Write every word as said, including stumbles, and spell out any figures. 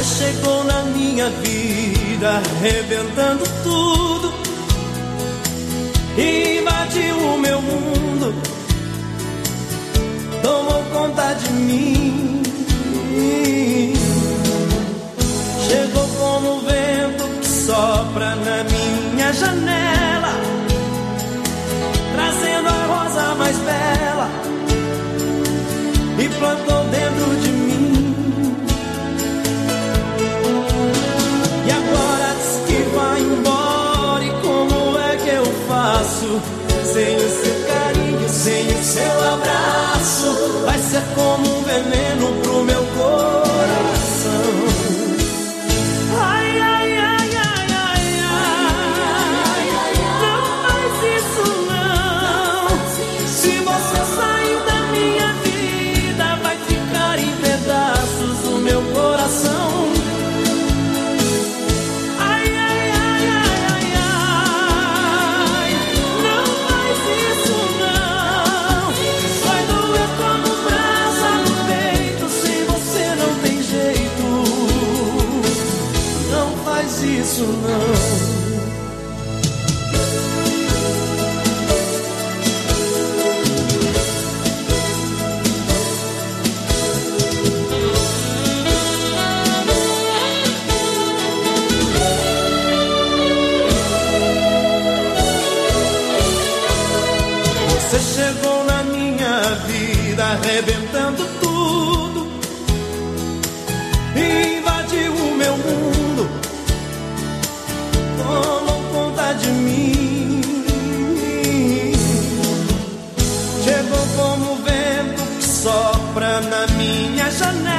chegou na minha vida, arrebentando tudo, invadiu o meu mundo, tomou conta de mim. Chegou como o vento que sopra na minha janela, trazendo a rosa mais bela, e plantou dentro de mim. E agora diz que vai embora, e como é que eu faço? Sem o seu carinho, sem o seu abraço, vai ser como um veneno pro meu coração. Ai, ai, ai, ai, ai, ai, não faz isso não. Se você sair da minha vida, vai ficar em pedaços o meu coração. Isso não. Você chegou na minha vida, arrebentando tudo, invadiu o meu mundo, tomou conta de mim. Chegou como o vento que sopra na minha janela,